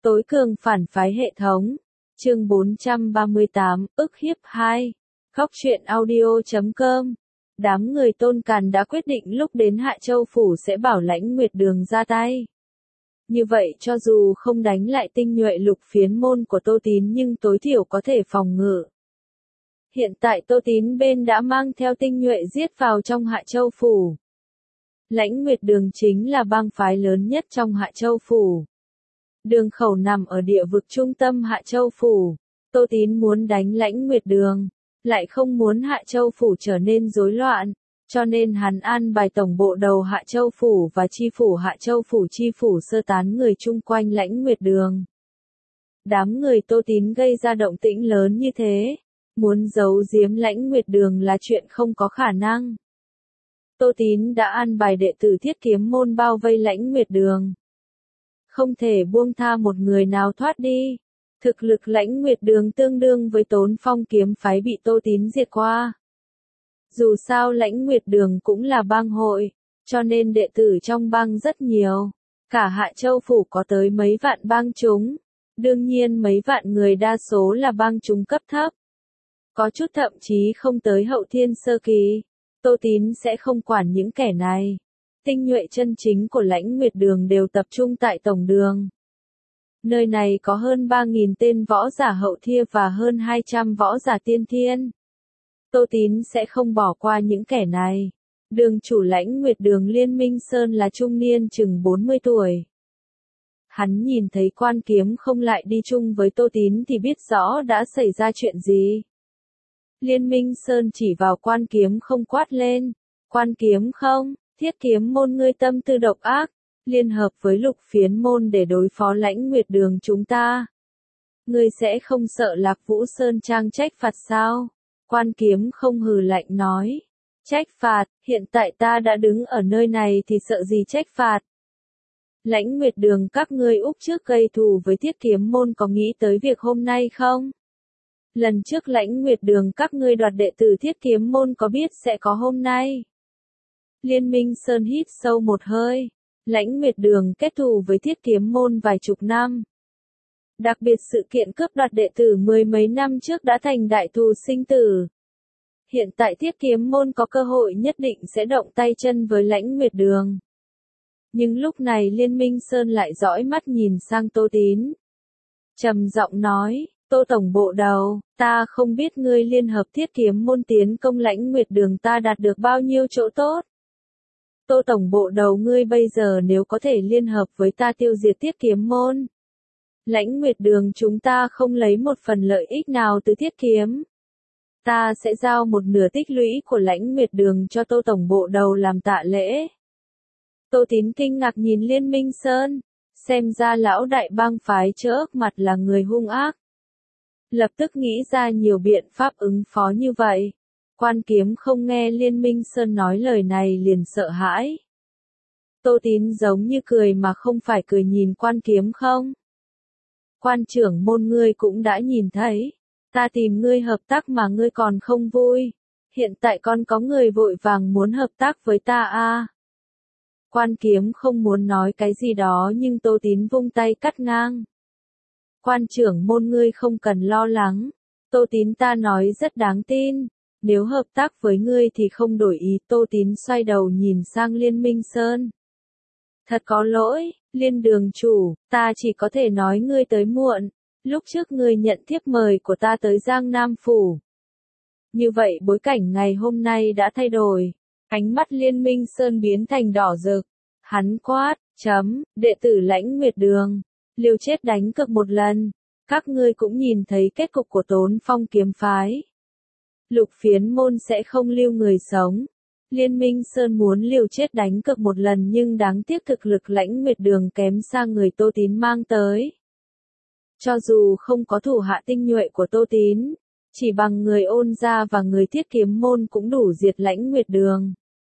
Tối cường phản phái hệ thống. Chương 438, ức hiếp 2. Góc truyện audio.com. Đám người Tôn Càn đã quyết định lúc đến Hạ Châu Phủ sẽ bảo Lãnh Nguyệt Đường ra tay. Như vậy cho dù không đánh lại tinh nhuệ lục phiến môn của Tô Tín nhưng tối thiểu có thể phòng ngự. Hiện tại Tô Tín bên đã mang theo tinh nhuệ giết vào trong Hạ Châu Phủ. Lãnh Nguyệt Đường chính là bang phái lớn nhất trong Hạ Châu Phủ. Đường khẩu nằm ở địa vực trung tâm Hạ Châu Phủ. Tô Tín muốn đánh Lãnh Nguyệt Đường, lại không muốn Hạ Châu Phủ trở nên rối loạn, cho nên hắn an bài tổng bộ đầu Hạ Châu Phủ và chi phủ Hạ Châu Phủ chi phủ sơ tán người chung quanh Lãnh Nguyệt Đường. Đám người Tô Tín gây ra động tĩnh lớn như thế, muốn giấu giếm Lãnh Nguyệt Đường là chuyện không có khả năng. Tô Tín đã an bài đệ tử Thiết Kiếm môn bao vây Lãnh Nguyệt Đường. Không thể buông tha một người nào thoát đi. Thực lực Lãnh Nguyệt Đường tương đương với Tốn Phong kiếm phái bị Tô Tín diệt qua. Dù sao Lãnh Nguyệt Đường cũng là bang hội, cho nên đệ tử trong bang rất nhiều. Cả Hạ Châu Phủ có tới mấy vạn bang chúng. Đương nhiên mấy vạn người đa số là bang chúng cấp thấp. Có chút thậm chí không tới hậu thiên sơ kỳ. Tô Tín sẽ không quản những kẻ này. Tinh nhuệ chân chính của Lãnh Nguyệt Đường đều tập trung tại tổng đường. Nơi này có hơn 3.000 tên võ giả hậu thiên và hơn 200 võ giả tiên thiên. Tô Tín sẽ không bỏ qua những kẻ này. Đường chủ Lãnh Nguyệt Đường Liên Minh Sơn là trung niên chừng 40 tuổi. Hắn nhìn thấy Quan Kiếm không lại đi chung với Tô Tín thì biết rõ đã xảy ra chuyện gì. Liên Minh Sơn chỉ vào Quan Kiếm không quát lên. Quan Kiếm không, Thiết Kiếm môn ngươi tâm tư độc ác, liên hợp với lục phiến môn để đối phó Lãnh Nguyệt Đường chúng ta. Ngươi sẽ không sợ Lạc Vũ Sơn Trang trách phạt sao? Quan Kiếm không hừ lạnh nói. Trách phạt, hiện tại ta đã đứng ở nơi này thì sợ gì trách phạt? Lãnh Nguyệt Đường các ngươi úp trước gây thù với Thiết Kiếm môn có nghĩ tới việc hôm nay không? Lần trước Lãnh Nguyệt Đường các ngươi đoạt đệ tử Thiết Kiếm môn có biết sẽ có hôm nay? Liên Minh Sơn hít sâu một hơi. Lãnh Nguyệt Đường kết thù với Thiết Kiếm môn vài chục năm. Đặc biệt sự kiện cướp đoạt đệ tử mười mấy năm trước đã thành đại thù sinh tử. Hiện tại Thiết Kiếm môn có cơ hội nhất định sẽ động tay chân với Lãnh Nguyệt Đường. Nhưng lúc này Liên Minh Sơn lại dõi mắt nhìn sang Tô Tín. Trầm giọng nói, Tô tổng bộ đầu, ta không biết ngươi liên hợp Thiết Kiếm môn tiến công Lãnh Nguyệt Đường ta đạt được bao nhiêu chỗ tốt. Tô tổng bộ đầu ngươi bây giờ nếu có thể liên hợp với ta tiêu diệt Thiết Kiếm môn. Lãnh Nguyệt Đường chúng ta không lấy một phần lợi ích nào từ Thiết Kiếm. Ta sẽ giao một nửa tích lũy của Lãnh Nguyệt Đường cho Tô tổng bộ đầu làm tạ lễ. Tô Tín kinh ngạc nhìn Liên Minh Sơn, xem ra lão đại bang phái trước mặt là người hung ác. Lập tức nghĩ ra nhiều biện pháp ứng phó như vậy. Quan Kiếm không nghe Liên Minh Sơn nói lời này liền sợ hãi. Tô Tín giống như cười mà không phải cười nhìn Quan Kiếm không. Quan trưởng môn ngươi cũng đã nhìn thấy. Ta tìm ngươi hợp tác mà ngươi còn không vui. Hiện tại còn có người vội vàng muốn hợp tác với ta à. Quan Kiếm không muốn nói cái gì đó nhưng Tô Tín vung tay cắt ngang. Quan trưởng môn ngươi không cần lo lắng. Tô Tín ta nói rất đáng tin. Nếu hợp tác với ngươi thì không đổi ý. Tô Tín xoay đầu nhìn sang Liên Minh Sơn. Thật có lỗi, Liên đường chủ, ta chỉ có thể nói ngươi tới muộn. Lúc trước ngươi nhận thiếp mời của ta tới Giang Nam Phủ. Như vậy bối cảnh ngày hôm nay đã thay đổi. Ánh mắt Liên Minh Sơn biến thành đỏ rực. Hắn quát, đệ tử Lãnh Nguyệt Đường. Liều chết đánh cược một lần. Các ngươi cũng nhìn thấy kết cục của Tốn Phong kiếm phái. Lục phiến môn sẽ không lưu người sống. Liên Minh Sơn muốn liều chết đánh cược một lần nhưng đáng tiếc thực lực Lãnh Nguyệt Đường kém xa người Tô Tín mang tới. Cho dù không có thủ hạ tinh nhuệ của Tô Tín, chỉ bằng người Ôn gia và người Thiết Kiếm môn cũng đủ diệt Lãnh Nguyệt Đường.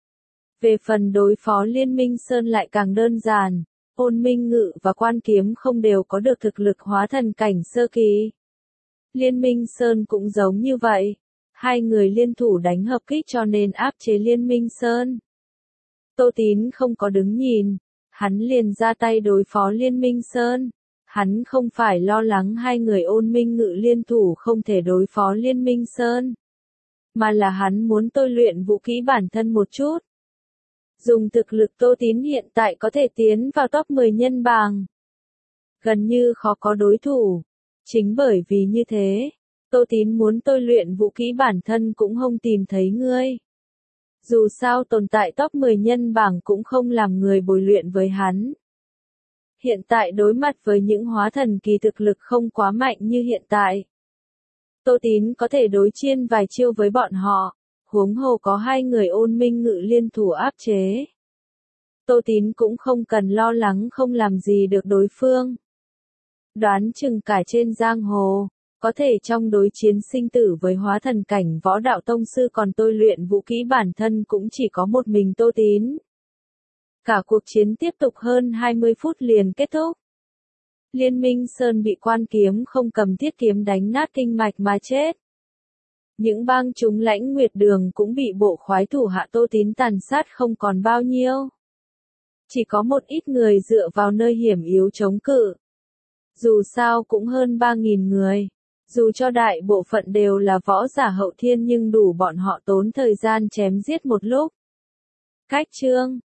Về phần đối phó Liên Minh Sơn lại càng đơn giản, Ôn Minh Ngự và Quan Kiếm không đều có được thực lực hóa thần cảnh sơ kỳ. Liên Minh Sơn cũng giống như vậy. Hai người liên thủ đánh hợp kích cho nên áp chế Liên Minh Sơn. Tô Tín không có đứng nhìn, hắn liền ra tay đối phó Liên Minh Sơn. Hắn không phải lo lắng hai người Ôn Minh Ngự liên thủ không thể đối phó Liên Minh Sơn, mà là hắn muốn tôi luyện vũ kỹ bản thân một chút. Dùng thực lực Tô Tín hiện tại có thể tiến vào top 10 nhân bảng. Gần như khó có đối thủ. Chính bởi vì như thế, Tô Tín muốn tôi luyện vũ kỹ bản thân cũng không tìm thấy ngươi. Dù sao tồn tại top 10 nhân bảng cũng không làm người bồi luyện với hắn. Hiện tại đối mặt với những hóa thần kỳ thực lực không quá mạnh như hiện tại, Tô Tín có thể đối chiên vài chiêu với bọn họ, huống hồ có hai người Ôn Minh Ngự liên thủ áp chế. Tô Tín cũng không cần lo lắng không làm gì được đối phương. Đoán chừng cả trên giang hồ, có thể trong đối chiến sinh tử với hóa thần cảnh võ đạo tông sư còn tôi luyện vũ kỹ bản thân cũng chỉ có một mình Tô Tín. Cả cuộc chiến tiếp tục hơn 20 phút liền kết thúc. Liên Minh Sơn bị Quan Kiếm không cầm thiết kiếm đánh nát kinh mạch mà chết. Những bang chúng Lãnh Nguyệt Đường cũng bị bộ khoái thủ hạ Tô Tín tàn sát không còn bao nhiêu. Chỉ có một ít người dựa vào nơi hiểm yếu chống cự. Dù sao cũng hơn 3.000 người. Dù cho đại bộ phận đều là võ giả hậu thiên nhưng đủ bọn họ tốn thời gian chém giết một lúc. Cách chương